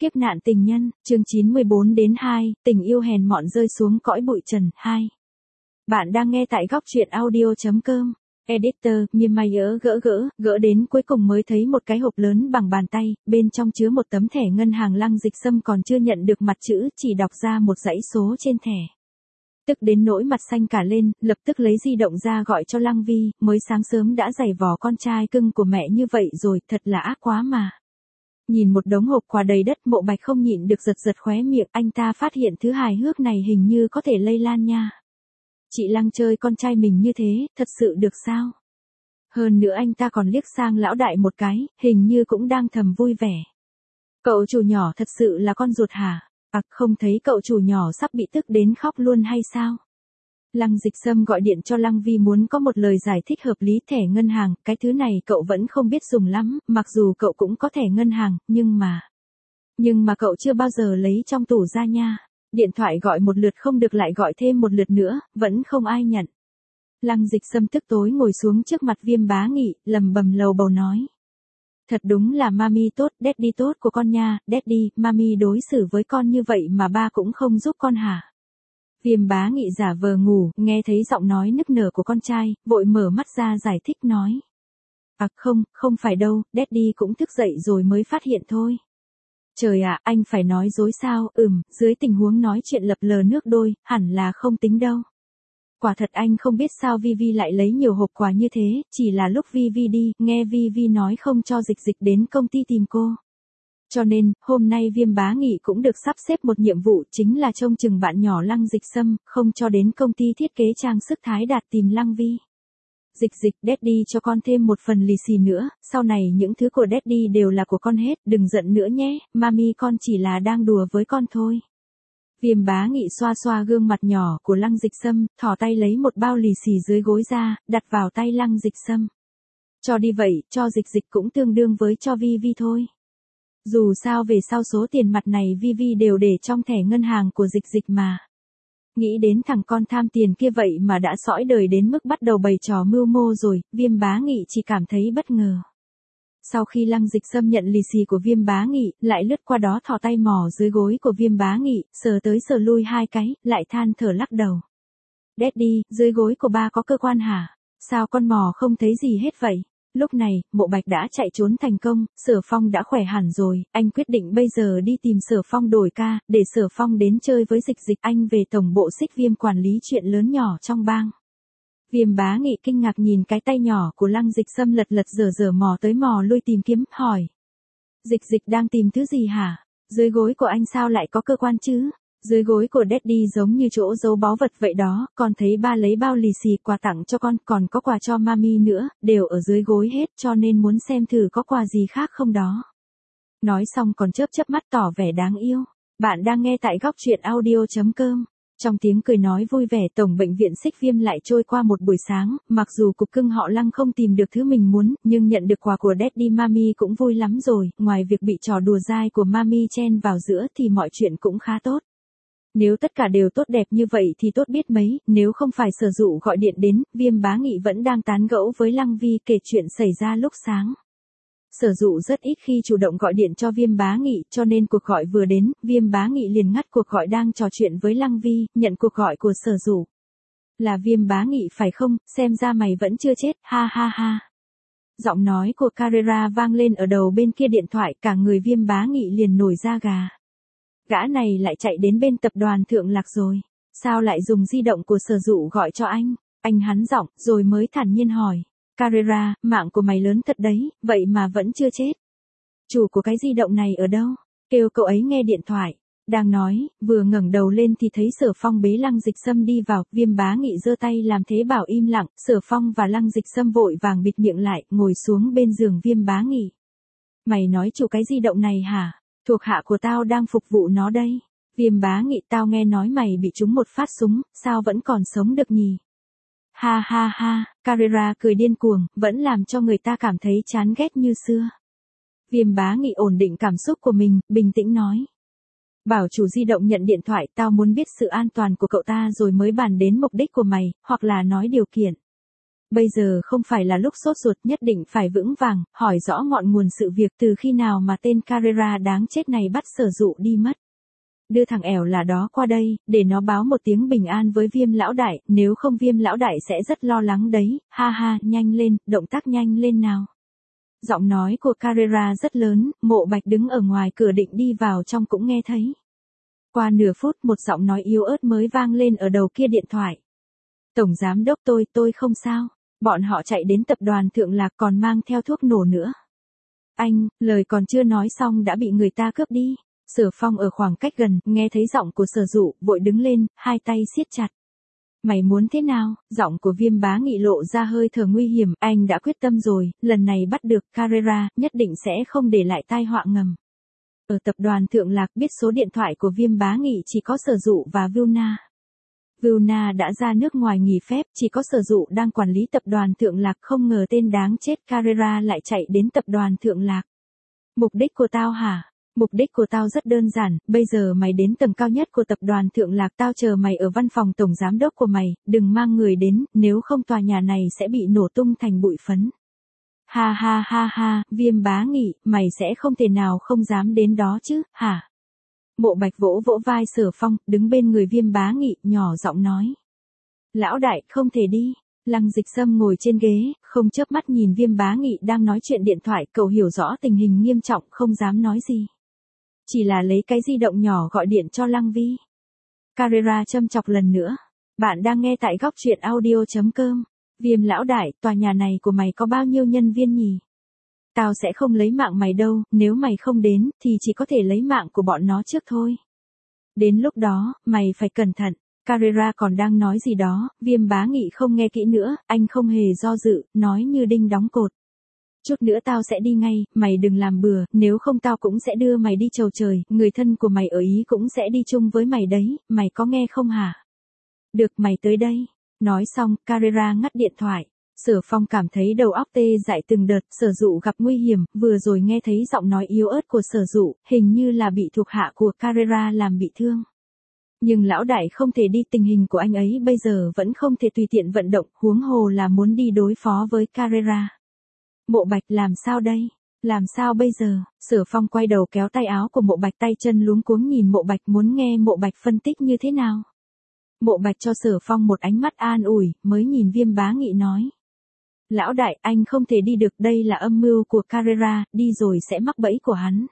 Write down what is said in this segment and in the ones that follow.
Kiếp nạn tình nhân, chương 94-2, tình yêu hèn mọn rơi xuống cõi bụi trần, 2. Bạn đang nghe tại góc truyện audio.com. Editor, Miermayer gỡ đến cuối cùng mới thấy một cái hộp lớn bằng bàn tay, bên trong chứa một tấm thẻ ngân hàng Lăng Dịch Sâm còn chưa nhận được mặt chữ, chỉ đọc ra một dãy số trên thẻ. Tức đến nỗi mặt xanh cả lên, lập tức lấy di động ra gọi cho Lăng Vi, mới sáng sớm đã giày vò con trai cưng của mẹ như vậy rồi, thật là ác quá mà. Nhìn một đống hộp quà đầy đất, Mộ Bạch không nhịn được giật khóe miệng, anh ta phát hiện thứ hài hước này hình như có thể lây lan nha. Chị Lăng chơi con trai mình như thế, thật sự được sao? Hơn nữa anh ta còn liếc sang lão đại một cái, hình như cũng đang thầm vui vẻ. Cậu chủ nhỏ thật sự là con ruột hả? Không thấy cậu chủ nhỏ sắp bị tức đến khóc luôn hay sao? Lăng Dịch Sâm gọi điện cho Lăng Vi muốn có một lời giải thích hợp lý. Thẻ ngân hàng, cái thứ này cậu vẫn không biết dùng lắm, mặc dù cậu cũng có thẻ ngân hàng, nhưng mà cậu chưa bao giờ lấy trong tủ ra nha. Điện thoại gọi một lượt không được lại gọi thêm một lượt nữa, vẫn không ai nhận. Lăng Dịch Sâm tức tối ngồi xuống trước mặt Viêm Bá Nghị, lầm bầm lầu bầu nói. Thật đúng là mami tốt, daddy tốt của con nha, daddy, mami đối xử với con như vậy mà ba cũng không giúp con hả? Viêm Bá Nghị giả vờ ngủ, nghe thấy giọng nói nức nở của con trai, vội mở mắt ra giải thích nói. Không phải đâu, daddy cũng thức dậy rồi mới phát hiện thôi. Trời ạ, anh phải nói dối sao? Dưới tình huống nói chuyện lập lờ nước đôi, hẳn là không tính đâu. Quả thật anh không biết sao Vivi lại lấy nhiều hộp quà như thế, chỉ là lúc Vivi đi, nghe Vivi nói không cho Dịch Dịch đến công ty tìm cô. Cho nên, hôm nay Viêm Bá Nghị cũng được sắp xếp một nhiệm vụ, chính là trông chừng bạn nhỏ Lăng Dịch Sâm, không cho đến công ty thiết kế trang sức Thái Đạt tìm Lăng Vi. Dịch Dịch, daddy cho con thêm một phần lì xì nữa, sau này những thứ của daddy đều là của con hết, đừng giận nữa nhé, mami con chỉ là đang đùa với con thôi. Viêm Bá Nghị xoa xoa gương mặt nhỏ của Lăng Dịch Sâm, thò tay lấy một bao lì xì dưới gối ra, đặt vào tay Lăng Dịch Sâm. Cho đi vậy, cho Dịch Dịch cũng tương đương với cho Vi thôi. Dù sao về sau số tiền mặt này Vi đều để trong thẻ ngân hàng của Dịch Dịch mà. Nghĩ đến thằng con tham tiền kia vậy mà đã sõi đời đến mức bắt đầu bày trò mưu mô rồi, Viêm Bá Nghị chỉ cảm thấy bất ngờ. Sau khi Lăng Dịch Sâm nhận lì xì của Viêm Bá Nghị, lại lướt qua đó thò tay mò dưới gối của Viêm Bá Nghị, sờ tới sờ lui hai cái, lại than thở lắc đầu. Daddy, dưới gối của ba có cơ quan hả? Sao con mò không thấy gì hết vậy? Lúc này, Mộ Bạch đã chạy trốn thành công, Sở Phong đã khỏe hẳn rồi, anh quyết định bây giờ đi tìm Sở Phong đổi ca, để Sở Phong đến chơi với Dịch Dịch. Anh về tổng bộ Xích Viêm quản lý chuyện lớn nhỏ trong bang. Viêm Bá Nghị kinh ngạc nhìn cái tay nhỏ của Lăng Dịch Sâm lật dở mò tới mò lui tìm kiếm, hỏi. Dịch Dịch đang tìm thứ gì hả? Dưới gối của anh sao lại có cơ quan chứ? Dưới gối của daddy giống như chỗ giấu báu vật vậy đó, con thấy ba lấy bao lì xì quà tặng cho con, còn có quà cho mami nữa, đều ở dưới gối hết, cho nên muốn xem thử có quà gì khác không đó. Nói xong còn chớp mắt tỏ vẻ đáng yêu. Bạn đang nghe tại góc truyện audio.com. Trong tiếng cười nói vui vẻ, tổng bệnh viện Xích Viêm lại trôi qua một buổi sáng, mặc dù cục cưng họ Lăng không tìm được thứ mình muốn, nhưng nhận được quà của daddy mami cũng vui lắm rồi, ngoài việc bị trò đùa dai của mami chen vào giữa thì mọi chuyện cũng khá tốt. Nếu tất cả đều tốt đẹp như vậy thì tốt biết mấy, nếu không phải Sở Dụ gọi điện đến, Viêm Bá Nghị vẫn đang tán gẫu với Lăng Vi kể chuyện xảy ra lúc sáng. Sở Dụ rất ít khi chủ động gọi điện cho Viêm Bá Nghị, cho nên cuộc gọi vừa đến, Viêm Bá Nghị liền ngắt cuộc gọi đang trò chuyện với Lăng Vi, nhận cuộc gọi của Sở Dụ. Là Viêm Bá Nghị phải không, xem ra mày vẫn chưa chết, ha ha ha. Giọng nói của Carrera vang lên ở đầu bên kia điện thoại, cả người Viêm Bá Nghị liền nổi da gà. Gã này lại chạy đến bên tập đoàn Thượng Lạc rồi. Sao lại dùng di động của Sở Dụ gọi cho anh? Anh hắn giọng, rồi mới thản nhiên hỏi. Carrera, mạng của mày lớn thật đấy, vậy mà vẫn chưa chết. Chủ của cái di động này ở đâu? Kêu cậu ấy nghe điện thoại. Đang nói, vừa ngẩng đầu lên thì thấy Sở Phong bế Lăng Dịch Sâm đi vào, Viêm Bá Nghị giơ tay làm thế bảo im lặng, Sở Phong và Lăng Dịch Sâm vội vàng bịt miệng lại, ngồi xuống bên giường Viêm Bá Nghị. Mày nói chủ cái di động này hả? Thuộc hạ của tao đang phục vụ nó đây. Viêm Bá Nghị, tao nghe nói mày bị trúng một phát súng, sao vẫn còn sống được nhỉ? Ha ha ha, Carrera cười điên cuồng, vẫn làm cho người ta cảm thấy chán ghét như xưa. Viêm Bá Nghị ổn định cảm xúc của mình, bình tĩnh nói. Bảo chủ di động nhận điện thoại, tao muốn biết sự an toàn của cậu ta rồi mới bàn đến mục đích của mày, hoặc là nói điều kiện. Bây giờ không phải là lúc sốt ruột, nhất định phải vững vàng, hỏi rõ ngọn nguồn sự việc từ khi nào mà tên Carrera đáng chết này bắt Sở Dụ đi mất. Đưa thằng ẻo là đó qua đây, để nó báo một tiếng bình an với Viêm lão đại, nếu không Viêm lão đại sẽ rất lo lắng đấy, ha ha, nhanh lên, động tác nhanh lên nào. Giọng nói của Carrera rất lớn, Mộ Bạch đứng ở ngoài cửa định đi vào trong cũng nghe thấy. Qua nửa phút một giọng nói yếu ớt mới vang lên ở đầu kia điện thoại. Tổng giám đốc tôi không sao, bọn họ chạy đến tập đoàn Thượng Lạc còn mang theo thuốc nổ nữa. Anh, lời còn chưa nói xong đã bị người ta cướp đi. Sở Phong ở khoảng cách gần, nghe thấy giọng của Sở Dụ, vội đứng lên, hai tay siết chặt. Mày muốn thế nào? Giọng của Viêm Bá Nghị lộ ra hơi thở nguy hiểm, anh đã quyết tâm rồi, lần này bắt được Carrera, nhất định sẽ không để lại tai họa ngầm. Ở tập đoàn Thượng Lạc biết số điện thoại của Viêm Bá Nghị chỉ có Sở Dụ và Vilna. Vilna đã ra nước ngoài nghỉ phép, chỉ có Sở Dụ đang quản lý tập đoàn Thượng Lạc, không ngờ tên đáng chết Carrera lại chạy đến tập đoàn Thượng Lạc. Mục đích của tao hả? Mục đích của tao rất đơn giản, bây giờ mày đến tầng cao nhất của tập đoàn Thượng Lạc, tao chờ mày ở văn phòng tổng giám đốc của mày, đừng mang người đến, nếu không tòa nhà này sẽ bị nổ tung thành bụi phấn. Ha ha ha ha, Viêm Bá Nghị, mày sẽ không thể nào không dám đến đó chứ, hả? Mộ Bạch vỗ vỗ vai Sở Phong, đứng bên người Viêm Bá Nghị, nhỏ giọng nói. Lão đại, không thể đi. Lăng Dịch Sâm ngồi trên ghế, không chớp mắt nhìn Viêm Bá Nghị đang nói chuyện điện thoại, cậu hiểu rõ tình hình nghiêm trọng, không dám nói gì. Chỉ là lấy cái di động nhỏ gọi điện cho Lăng Vi. Carrera châm chọc lần nữa. Bạn đang nghe tại góc truyện audio.com. Viêm lão đại, tòa nhà này của mày có bao nhiêu nhân viên nhỉ? Tao sẽ không lấy mạng mày đâu, nếu mày không đến, thì chỉ có thể lấy mạng của bọn nó trước thôi. Đến lúc đó, mày phải cẩn thận. Carrera còn đang nói gì đó, Viêm Bá Nghị không nghe kỹ nữa, anh không hề do dự, nói như đinh đóng cột. Chút nữa tao sẽ đi ngay, mày đừng làm bừa, nếu không tao cũng sẽ đưa mày đi chầu trời, người thân của mày ở Ý cũng sẽ đi chung với mày đấy, mày có nghe không hả? Được, mày tới đây. Nói xong, Carrera ngắt điện thoại. Sở Phong cảm thấy đầu óc tê dại từng đợt, Sở Dụ gặp nguy hiểm, vừa rồi nghe thấy giọng nói yếu ớt của Sở Dụ, hình như là bị thuộc hạ của Carrera làm bị thương. Nhưng lão đại không thể đi, tình hình của anh ấy bây giờ vẫn không thể tùy tiện vận động, huống hồ là muốn đi đối phó với Carrera. Mộ Bạch làm sao đây? Làm sao bây giờ? Sở Phong quay đầu kéo tay áo của Mộ Bạch, tay chân luống cuống nhìn Mộ Bạch, muốn nghe Mộ Bạch phân tích như thế nào. Mộ Bạch cho Sở Phong một ánh mắt an ủi, mới nhìn Viêm Bá Nghị nói. Lão đại, anh không thể đi được, đây là âm mưu của Carrera, đi rồi sẽ mắc bẫy của hắn.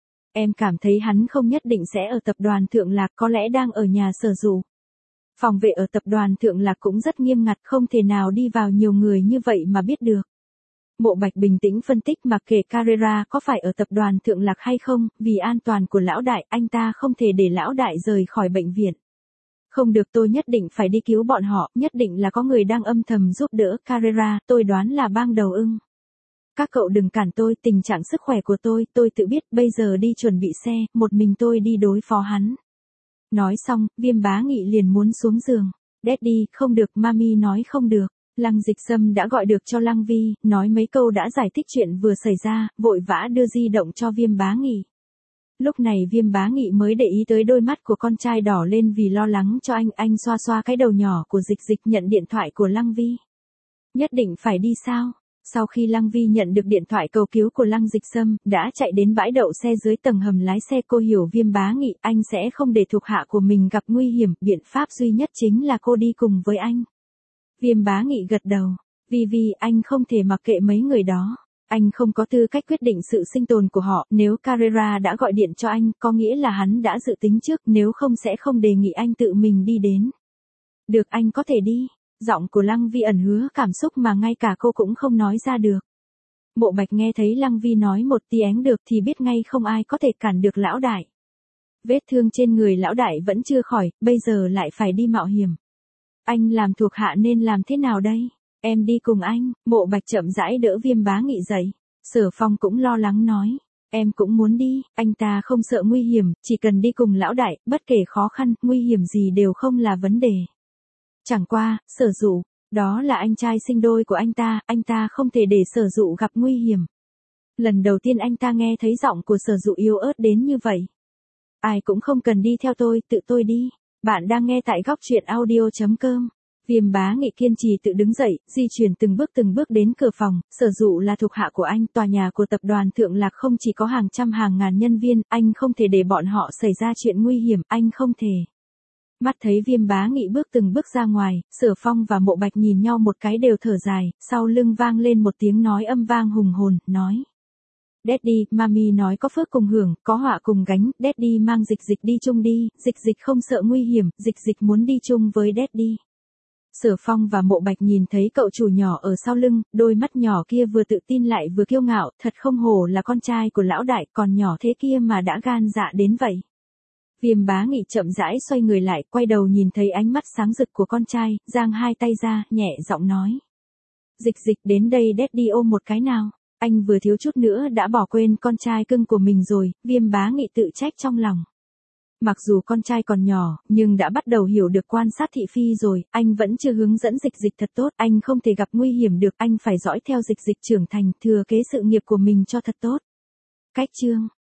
Em cảm thấy hắn không nhất định sẽ ở tập đoàn Thượng Lạc, có lẽ đang ở nhà Sở Dụ. Phòng vệ ở tập đoàn Thượng Lạc cũng rất nghiêm ngặt, không thể nào đi vào nhiều người như vậy mà biết được. Mộ Bạch bình tĩnh phân tích, mặc kệ Carrera có phải ở tập đoàn Thượng Lạc hay không, vì an toàn của lão đại, anh ta không thể để lão đại rời khỏi bệnh viện. Không được, tôi nhất định phải đi cứu bọn họ, nhất định là có người đang âm thầm giúp đỡ Carrera, tôi đoán là bang đầu ưng. Các cậu đừng cản tôi, tình trạng sức khỏe của tôi tự biết, bây giờ đi chuẩn bị xe, một mình tôi đi đối phó hắn. Nói xong, Viêm Bá Nghị liền muốn xuống giường. Daddy, không được, Mami nói không được. Lăng Dịch Sâm đã gọi được cho Lăng Vi, nói mấy câu đã giải thích chuyện vừa xảy ra, vội vã đưa di động cho Viêm Bá Nghị. Lúc này Viêm Bá Nghị mới để ý tới đôi mắt của con trai đỏ lên vì lo lắng cho anh xoa xoa cái đầu nhỏ của Dịch Dịch, nhận điện thoại của Lăng Vi. Nhất định phải đi sao? Sau khi Lăng Vi nhận được điện thoại cầu cứu của Lăng Dịch Sâm, đã chạy đến bãi đậu xe dưới tầng hầm lái xe, cô hiểu Viêm Bá Nghị, anh sẽ không để thuộc hạ của mình gặp nguy hiểm, biện pháp duy nhất chính là cô đi cùng với anh. Viêm Bá Nghị gật đầu, vì anh không thể mặc kệ mấy người đó. Anh không có tư cách quyết định sự sinh tồn của họ, nếu Carrera đã gọi điện cho anh, có nghĩa là hắn đã dự tính trước, nếu không sẽ không đề nghị anh tự mình đi đến. Được, anh có thể đi. Giọng của Lăng Vi ẩn hứa cảm xúc mà ngay cả cô cũng không nói ra được. Mộ Bạch nghe thấy Lăng Vi nói một tiếng được thì biết ngay không ai có thể cản được lão đại. Vết thương trên người lão đại vẫn chưa khỏi, bây giờ lại phải đi mạo hiểm. Anh làm thuộc hạ nên làm thế nào đây? Em đi cùng anh. Mộ Bạch chậm rãi đỡ Viêm Bá Nghị dậy. Sở Phong cũng lo lắng nói. Em cũng muốn đi, anh ta không sợ nguy hiểm, chỉ cần đi cùng lão đại, bất kể khó khăn, nguy hiểm gì đều không là vấn đề. Chẳng qua, Sở Dụ, đó là anh trai sinh đôi của anh ta không thể để Sở Dụ gặp nguy hiểm. Lần đầu tiên anh ta nghe thấy giọng của Sở Dụ yếu ớt đến như vậy. Ai cũng không cần đi theo tôi, tự tôi đi. Bạn đang nghe tại góc truyện audio.com. Viêm Bá Nghị kiên trì tự đứng dậy, di chuyển từng bước đến cửa phòng, Sở Dụ là thuộc hạ của anh, tòa nhà của tập đoàn Thượng Lạc không chỉ có hàng trăm hàng ngàn nhân viên, anh không thể để bọn họ xảy ra chuyện nguy hiểm, anh không thể. Mắt thấy Viêm Bá Nghị bước từng bước ra ngoài, Sở Phong và Mộ Bạch nhìn nhau một cái đều thở dài, sau lưng vang lên một tiếng nói âm vang hùng hồn, nói. Daddy, Mami nói có phước cùng hưởng, có họa cùng gánh, Daddy mang Dịch Dịch đi chung đi, Dịch Dịch không sợ nguy hiểm, Dịch Dịch muốn đi chung với Daddy. Sở Phong và Mộ Bạch nhìn thấy cậu chủ nhỏ ở sau lưng, đôi mắt nhỏ kia vừa tự tin lại vừa kiêu ngạo, thật không hổ là con trai của lão đại, còn nhỏ thế kia mà đã gan dạ đến vậy. Viêm Bá Nghị chậm rãi xoay người lại, quay đầu nhìn thấy ánh mắt sáng rực của con trai, giang hai tay ra, nhẹ giọng nói. Dịch Dịch đến đây Daddy ôm một cái nào. Anh vừa thiếu chút nữa đã bỏ quên con trai cưng của mình rồi, Viêm Bá Nghị tự trách trong lòng. Mặc dù con trai còn nhỏ, nhưng đã bắt đầu hiểu được quan sát thị phi rồi, anh vẫn chưa hướng dẫn Dịch Dịch thật tốt, anh không thể gặp nguy hiểm được, anh phải dõi theo Dịch Dịch trưởng thành, thừa kế sự nghiệp của mình cho thật tốt. Cách chương